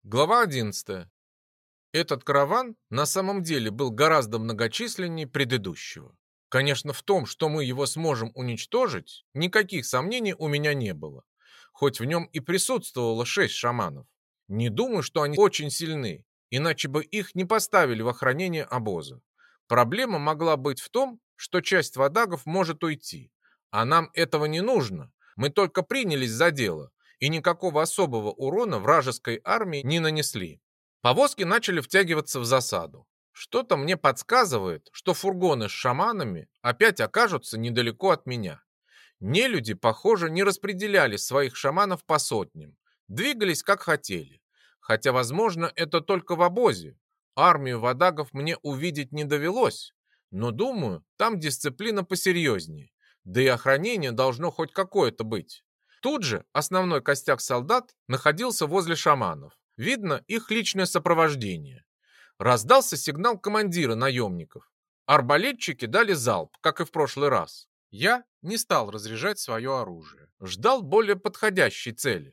Глава 11. Этот караван на самом деле был гораздо многочисленнее предыдущего. Конечно, в том, что мы его сможем уничтожить, никаких сомнений у меня не было. Хоть в нем и присутствовало 6 шаманов. Не думаю, что они очень сильны, иначе бы их не поставили в охранение обоза. Проблема могла быть в том, что часть водагов может уйти. А нам этого не нужно. Мы только принялись за дело, и никакого особого урона вражеской армии не нанесли. Повозки начали втягиваться в засаду. Что-то мне подсказывает, что фургоны с шаманами опять окажутся недалеко от меня. Нелюди, похоже, не распределяли своих шаманов по сотням, двигались как хотели. Хотя, возможно, это только в обозе. Армию водагов мне увидеть не довелось, но, думаю, там дисциплина посерьезнее, да и охранение должно хоть какое-то быть. Тут же основной костяк солдат находился возле шаманов. Видно их личное сопровождение. Раздался сигнал командира наемников. Арбалетчики дали залп, как и в прошлый раз. Я не стал разряжать свое оружие. Ждал более подходящей цели.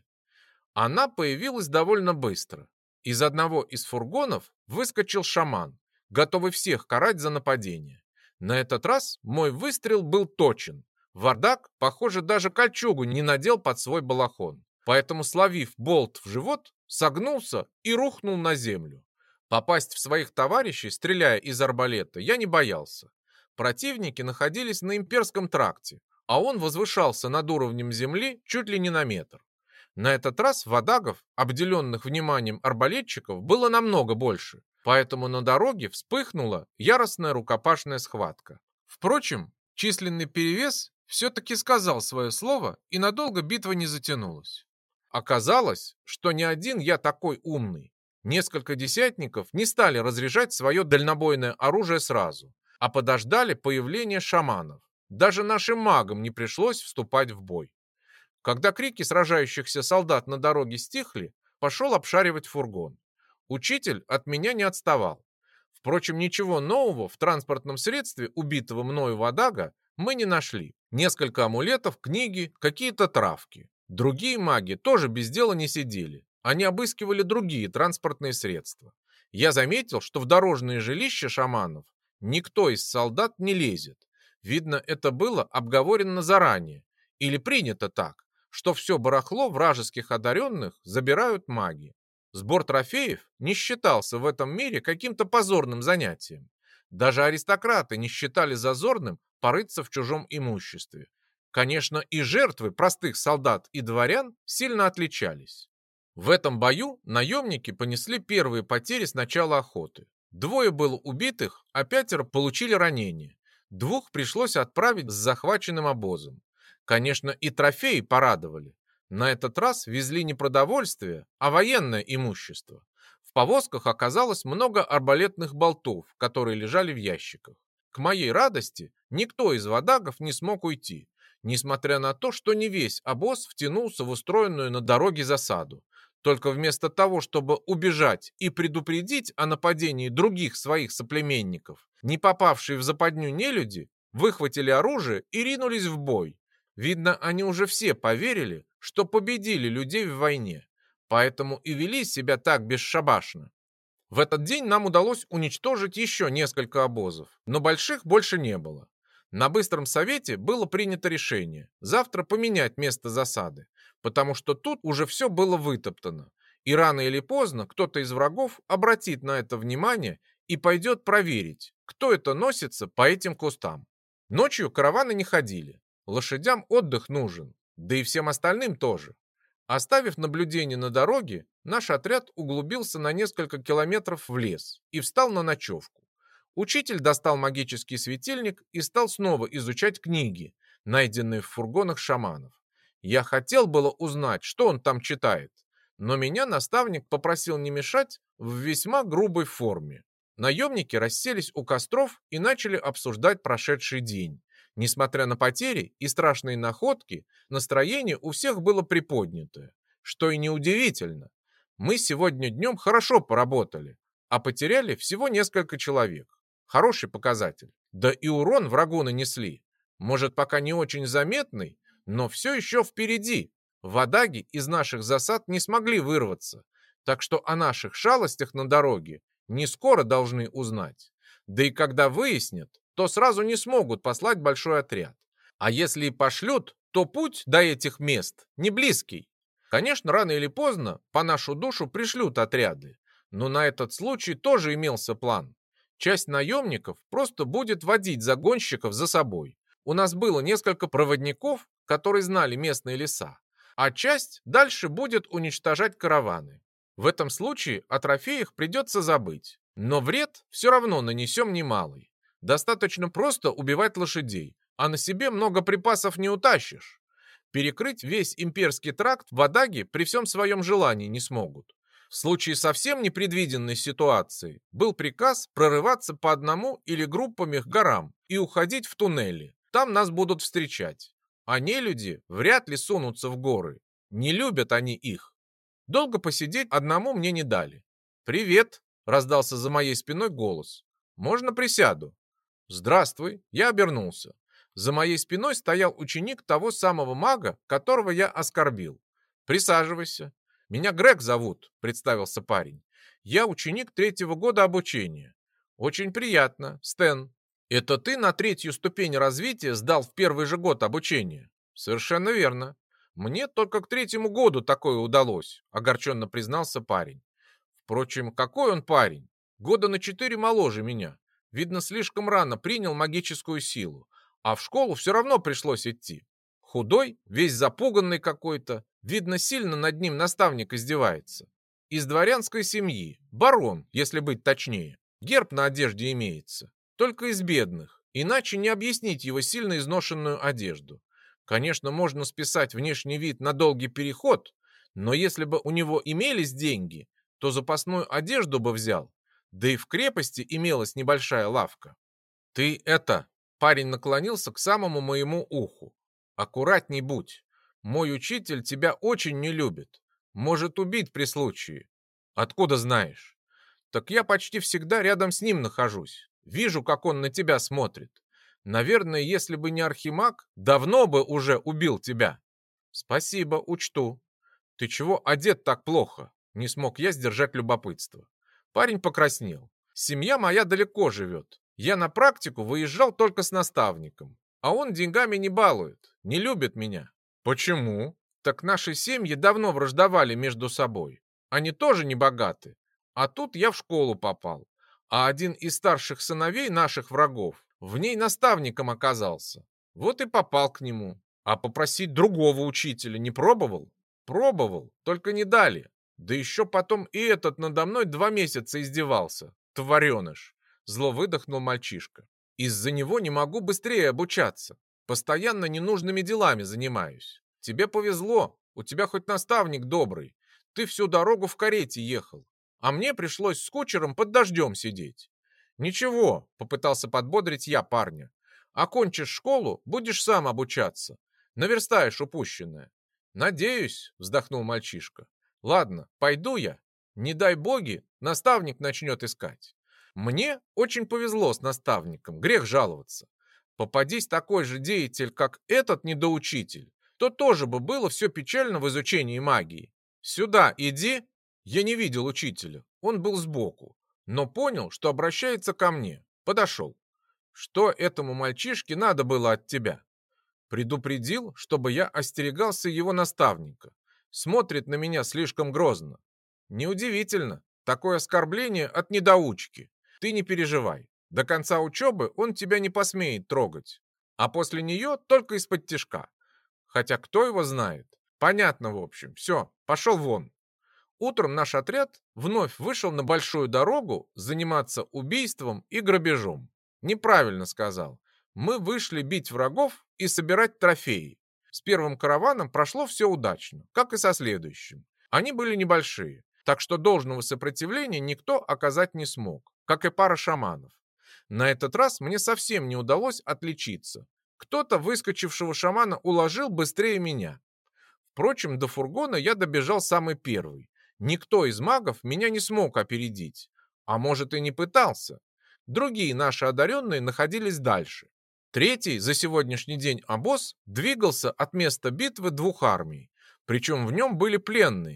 Она появилась довольно быстро. Из одного из фургонов выскочил шаман, готовый всех карать за нападение. На этот раз мой выстрел был точен. Вардак, похоже, даже кольчугу не надел под свой балахон. Поэтому, словив болт в живот, согнулся и рухнул на землю. Попасть в своих товарищей, стреляя из арбалета, я не боялся. Противники находились на имперском тракте, а он возвышался над уровнем земли чуть ли не на метр. На этот раз водагов, обделенных вниманием арбалетчиков, было намного больше, поэтому на дороге вспыхнула яростная рукопашная схватка. Впрочем, численный перевес все-таки сказал свое слово, и надолго битва не затянулась. Оказалось, что не один я такой умный. Несколько десятников не стали разряжать свое дальнобойное оружие сразу, а подождали появления шаманов. Даже нашим магам не пришлось вступать в бой. Когда крики сражающихся солдат на дороге стихли, пошел обшаривать фургон. Учитель от меня не отставал. Впрочем, ничего нового в транспортном средстве убитого мною водага мы не нашли. Несколько амулетов, книги, какие-то травки. Другие маги тоже без дела не сидели. Они обыскивали другие транспортные средства. Я заметил, что в дорожные жилища шаманов никто из солдат не лезет. Видно, это было обговорено заранее. Или принято так, что все барахло вражеских одаренных забирают маги. Сбор трофеев не считался в этом мире каким-то позорным занятием. Даже аристократы не считали зазорным порыться в чужом имуществе. Конечно, и жертвы простых солдат и дворян сильно отличались. В этом бою наемники понесли первые потери с начала охоты. 2 было убитых, а 5 получили ранения. 2 пришлось отправить с захваченным обозом. Конечно, и трофеи порадовали. На этот раз везли не продовольствие, а военное имущество. В повозках оказалось много арбалетных болтов, которые лежали в ящиках. К моей радости, никто из водагов не смог уйти, несмотря на то, что не весь обоз втянулся в устроенную на дороге засаду. Только вместо того, чтобы убежать и предупредить о нападении других своих соплеменников, не попавшие в западню нелюди выхватили оружие и ринулись в бой. Видно, они уже все поверили, что победили людей в войне, поэтому и вели себя так бесшабашно. В этот день нам удалось уничтожить еще несколько обозов, но больших больше не было. На быстром совете было принято решение завтра поменять место засады, потому что тут уже все было вытоптано, и рано или поздно кто-то из врагов обратит на это внимание и пойдет проверить, кто это носится по этим кустам. Ночью караваны не ходили. Лошадям отдых нужен, да и всем остальным тоже. Оставив наблюдение на дороге, наш отряд углубился на несколько километров в лес и встал на ночевку. Учитель достал магический светильник и стал снова изучать книги, найденные в фургонах шаманов. Я хотел было узнать, что он там читает, но меня наставник попросил не мешать в весьма грубой форме. Наемники расселись у костров и начали обсуждать прошедший день. Несмотря на потери и страшные находки, настроение у всех было приподнятое, что и неудивительно. Мы сегодня днем хорошо поработали, а потеряли всего несколько человек. Хороший показатель. Да и урон врагу нанесли. Может, пока не очень заметный, но все еще впереди. Водаги из наших засад не смогли вырваться. Так что о наших шалостях на дороге не скоро должны узнать. Да и когда выяснят, то сразу не смогут послать большой отряд. А если и пошлют, то путь до этих мест не близкий. Конечно, рано или поздно по нашу душу пришлют отряды, но на этот случай тоже имелся план. Часть наемников просто будет водить загонщиков за собой. У нас было несколько проводников, которые знали местные леса, а часть дальше будет уничтожать караваны. В этом случае о трофеях придется забыть, но вред все равно нанесем немалый. Достаточно просто убивать лошадей, а на себе много припасов не утащишь. Перекрыть весь имперский тракт в Адаге при всем своем желании не смогут. В случае совсем непредвиденной ситуации был приказ прорываться по одному или группами к горам и уходить в туннели. Там нас будут встречать. А нелюди вряд ли сунутся в горы. Не любят они их. Долго посидеть одному мне не дали. «Привет!» — раздался за моей спиной голос. «Можно присяду?» «Здравствуй!» — я обернулся. За моей спиной стоял ученик того самого мага, которого я оскорбил. «Присаживайся. Меня Грег зовут», — представился парень. «Я ученик 3-го года обучения». «Очень приятно, Стэн. Это ты на 3-ю ступень развития сдал в 1-й же год обучения?» «Совершенно верно. Мне только к 3-му году такое удалось», — огорченно признался парень. Впрочем, какой он парень? Года на 4 моложе меня. Видно, слишком рано принял магическую силу, а в школу все равно пришлось идти. Худой, весь запуганный какой-то, видно, сильно над ним наставник издевается. Из дворянской семьи, барон, если быть точнее. Герб на одежде имеется, только из бедных, иначе не объяснить его сильно изношенную одежду. Конечно, можно списать внешний вид на долгий переход, но если бы у него имелись деньги, то запасную одежду бы взял. Да и в крепости имелась небольшая лавка. «Ты это...» — парень наклонился к самому моему уху. «Аккуратней будь. Мой учитель тебя очень не любит. Может убить при случае». «Откуда знаешь?» «Так я почти всегда рядом с ним нахожусь. Вижу, как он на тебя смотрит. Наверное, если бы не архимаг, давно бы уже убил тебя». «Спасибо, учту». «Ты чего одет так плохо?» Не смог я сдержать любопытство. Парень покраснел. «Семья моя далеко живет. Я на практику выезжал только с наставником. А он деньгами не балует, не любит меня». «Почему?» «Так наши семьи давно враждовали между собой. Они тоже не богаты. А тут я в школу попал. А один из старших сыновей наших врагов в ней наставником оказался. Вот и попал к нему. А попросить другого учителя не пробовал?» «Пробовал, только не дали. Да еще потом и этот надо мной 2 месяца издевался. Твареныш!» Зло выдохнул мальчишка. «Из-за него не могу быстрее обучаться. Постоянно ненужными делами занимаюсь. Тебе повезло, у тебя хоть наставник добрый. Ты всю дорогу в карете ехал, а мне пришлось с кучером под дождем сидеть». «Ничего», — попытался подбодрить я парня. «Окончишь школу, будешь сам обучаться. Наверстаешь упущенное». «Надеюсь», — вздохнул мальчишка. «Ладно, пойду я. Не дай боги, наставник начнет искать. Мне очень повезло с наставником, грех жаловаться. Попадись такой же деятель, как этот недоучитель, то тоже бы было все печально в изучении магии. Сюда иди». Я не видел учителя, он был сбоку, но понял, что обращается ко мне. Подошел. «Что этому мальчишке надо было от тебя?» Предупредил, чтобы я остерегался его наставника. Смотрит на меня слишком грозно. Неудивительно, такое оскорбление от недоучки. Ты не переживай, до конца учебы он тебя не посмеет трогать. А после нее только из-под тишка. Хотя кто его знает? Понятно, в общем. Все, пошел вон. Утром наш отряд вновь вышел на большую дорогу заниматься убийством и грабежом. Неправильно сказал. Мы вышли бить врагов и собирать трофеи. С первым караваном прошло все удачно, как и со следующим. Они были небольшие, так что должного сопротивления никто оказать не смог, как и пара шаманов. На этот раз мне совсем не удалось отличиться. Кто-то выскочившего шамана уложил быстрее меня. Впрочем, до фургона я добежал самый первый. Никто из магов меня не смог опередить. А может, и не пытался. Другие наши одаренные находились дальше. Третий за сегодняшний день обоз двигался от места битвы 2 армий. Причем в нем были пленные.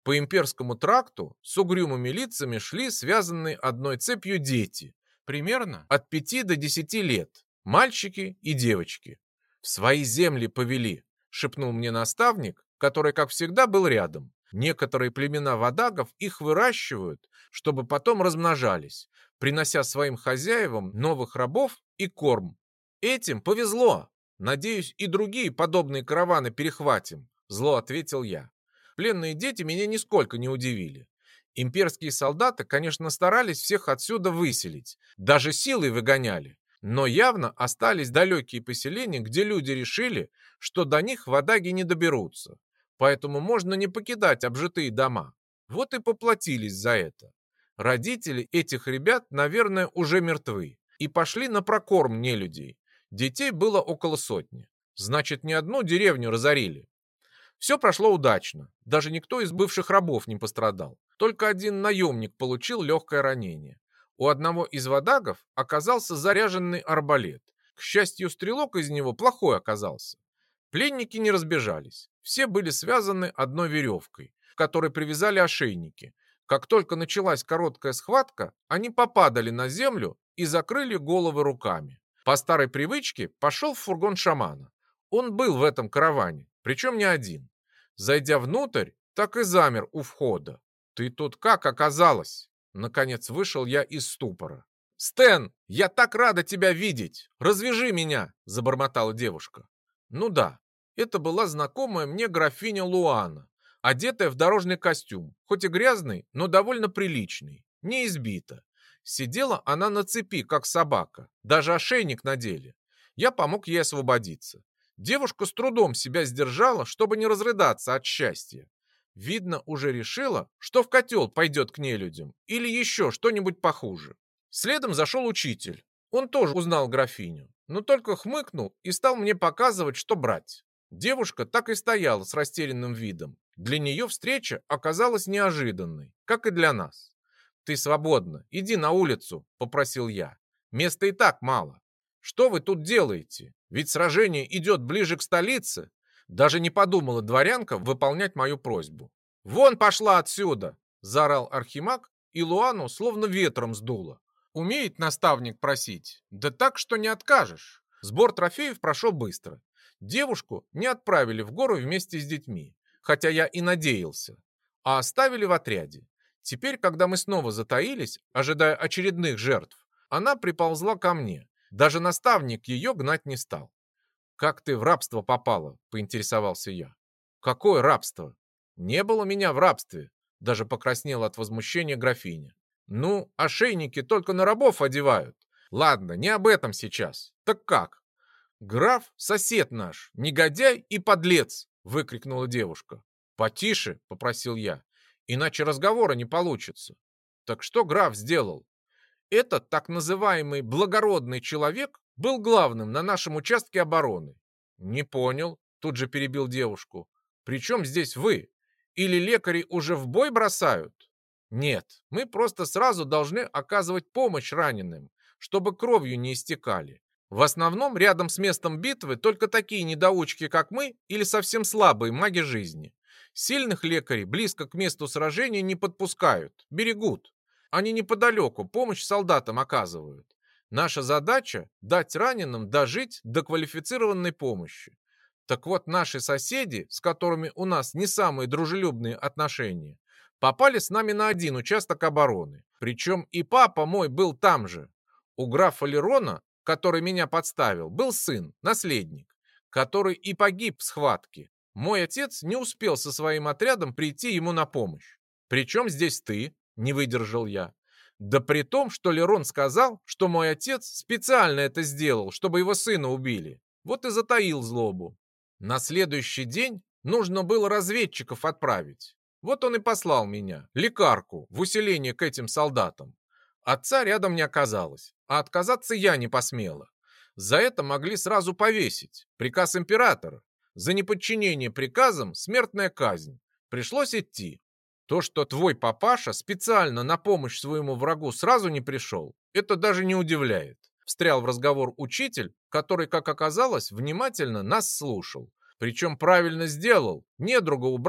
По имперскому тракту с угрюмыми лицами шли связанные одной цепью дети, примерно от 5 до 10 лет, мальчики и девочки. «В свои земли повели», — шепнул мне наставник, который, как всегда, был рядом. Некоторые племена вадагов их выращивают, чтобы потом размножались, принося своим хозяевам новых рабов и корм. Этим повезло. Надеюсь, и другие подобные караваны перехватим, зло ответил я. Пленные дети меня нисколько не удивили. Имперские солдаты, конечно, старались всех отсюда выселить, даже силой выгоняли. Но явно остались далекие поселения, где люди решили, что до них вадаги не доберутся. Поэтому можно не покидать обжитые дома. Вот и поплатились за это. Родители этих ребят, наверное, уже мертвы и пошли на прокорм нелюдей. Детей было около сотни. Значит, не одну деревню разорили. Все прошло удачно. Даже никто из бывших рабов не пострадал. Только один наемник получил легкое ранение. У одного из вадагов оказался заряженный арбалет. К счастью, стрелок из него плохой оказался. Пленники не разбежались. Все были связаны одной веревкой, к которой привязали ошейники. Как только началась короткая схватка, они попадали на землю и закрыли головы руками. По старой привычке пошел в фургон шамана. Он был в этом караване, причем не один. Зайдя внутрь, так и замер у входа. «Ты тут как оказалось?» Наконец вышел я из ступора. «Стэн, я так рада тебя видеть! Развяжи меня!» – забормотала девушка. Ну да, это была знакомая мне графиня Луана, одетая в дорожный костюм, хоть и грязный, но довольно приличный, не избита. Сидела она на цепи, как собака, даже ошейник надели. Я помог ей освободиться. Девушка с трудом себя сдержала, чтобы не разрыдаться от счастья. Видно, уже решила, что в котел пойдет к нелюдям или еще что-нибудь похуже. Следом зашел учитель. Он тоже узнал графиню, но только хмыкнул и стал мне показывать, что брать. Девушка так и стояла с растерянным видом. Для нее встреча оказалась неожиданной, как и для нас. «Ты свободна, иди на улицу», — попросил я. «Места и так мало. Что вы тут делаете? Ведь сражение идет ближе к столице». Даже не подумала дворянка выполнять мою просьбу. «Вон пошла отсюда!» – заорал архимаг, и Луану словно ветром сдуло. Умеет наставник просить, да так, что не откажешь. Сбор трофеев прошел быстро. Девушку не отправили в гору вместе с детьми, хотя я и надеялся, а оставили в отряде. Теперь, когда мы снова затаились, ожидая очередных жертв, она приползла ко мне. Даже наставник ее гнать не стал. «Как ты в рабство попала?» – поинтересовался я. «Какое рабство? Не было меня в рабстве», – даже покраснела от возмущения графиня. «Ну, ошейники только на рабов одевают. Ладно, не об этом сейчас. Так как?» «Граф – сосед наш, негодяй и подлец!» – выкрикнула девушка. «Потише», – попросил я, – «иначе разговора не получится». «Так что граф сделал?» «Этот так называемый благородный человек был главным на нашем участке обороны». «Не понял», — тут же перебил девушку. «При чем здесь вы? Или лекари уже в бой бросают?» «Нет, мы просто сразу должны оказывать помощь раненым, чтобы кровью не истекали. В основном рядом с местом битвы только такие недоучки, как мы, или совсем слабые маги жизни. Сильных лекарей близко к месту сражения не подпускают, берегут. Они неподалеку помощь солдатам оказывают. Наша задача – дать раненым дожить до квалифицированной помощи. Так вот, наши соседи, с которыми у нас не самые дружелюбные отношения, попали с нами на один участок обороны. Причем и папа мой был там же. У графа Лерона, который меня подставил, был сын, наследник, который и погиб в схватке. Мой отец не успел со своим отрядом прийти ему на помощь. «Причем здесь ты?» – не выдержал я. Да при том, что Лерон сказал, что мой отец специально это сделал, чтобы его сына убили. Вот и затаил злобу. На следующий день нужно было разведчиков отправить. Вот он и послал меня, лекарку, в усиление к этим солдатам. Отца рядом не оказалось, а отказаться я не посмела. За это могли сразу повесить. Приказ императора. За неподчинение приказам смертная казнь. Пришлось идти. То, что твой папаша специально на помощь своему врагу сразу не пришел, это даже не удивляет. Встрял в разговор учитель, который, как оказалось, внимательно нас слушал. Причем правильно сделал, недруга убрал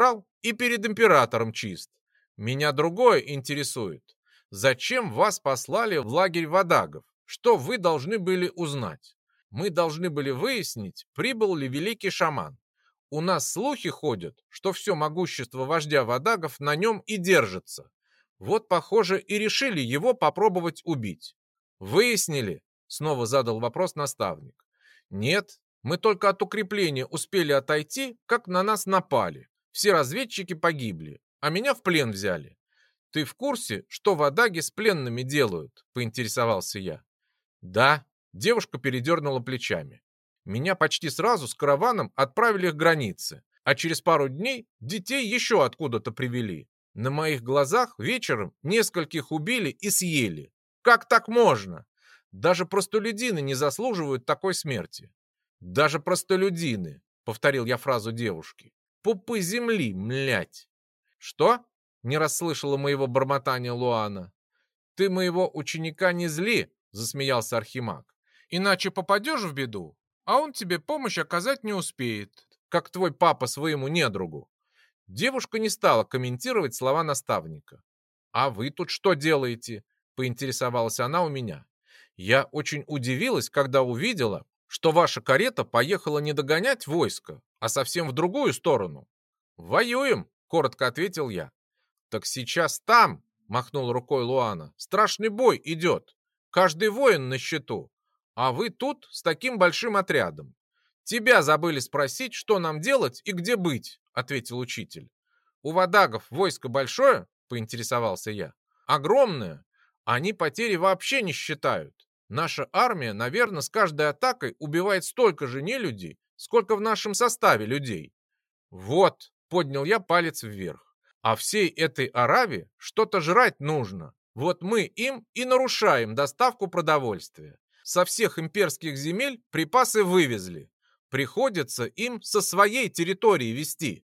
и перед императором чист. Меня другое интересует. Зачем вас послали в лагерь вадагов? Что вы должны были узнать? Мы должны были выяснить, прибыл ли великий шаман. У нас слухи ходят, что все могущество вождя вадагов на нем и держится. Вот, похоже, и решили его попробовать убить. Выяснили? Снова задал вопрос наставник. Нет, мы только от укрепления успели отойти, как на нас напали. Все разведчики погибли, а меня в плен взяли. Ты в курсе, что вадаги с пленными делают? Поинтересовался я. Да, девушка передернула плечами. Меня почти сразу с караваном отправили к границе, а через пару дней детей еще откуда-то привели. На моих глазах вечером нескольких убили и съели. Как так можно? Даже простолюдины не заслуживают такой смерти. Даже простолюдины, повторил я фразу девушки. Пупы земли, млять. Что? Не расслышала моего бормотания Луана. Ты моего ученика не зли, засмеялся Архимаг. Иначе попадешь в беду, а он тебе помощь оказать не успеет, как твой папа своему недругу. Девушка не стала комментировать слова наставника. «А вы тут что делаете?» – поинтересовалась она у меня. Я очень удивилась, когда увидела, что ваша карета поехала не догонять войско, а совсем в другую сторону. «Воюем», – коротко ответил я. «Так сейчас там», – махнул рукой Луана, – «страшный бой идет. Каждый воин на счету. А вы тут с таким большим отрядом. Тебя забыли спросить, что нам делать и где быть», — ответил учитель. «У вадагов войско большое?» — поинтересовался я. «Огромное. Они потери вообще не считают. Наша армия, наверное, с каждой атакой убивает столько же нелюдей, сколько в нашем составе людей». «Вот», — поднял я палец вверх, «а всей этой аравии что-то жрать нужно. Вот мы им и нарушаем доставку продовольствия. Со всех имперских земель припасы вывезли. Приходится им со своей территории везти.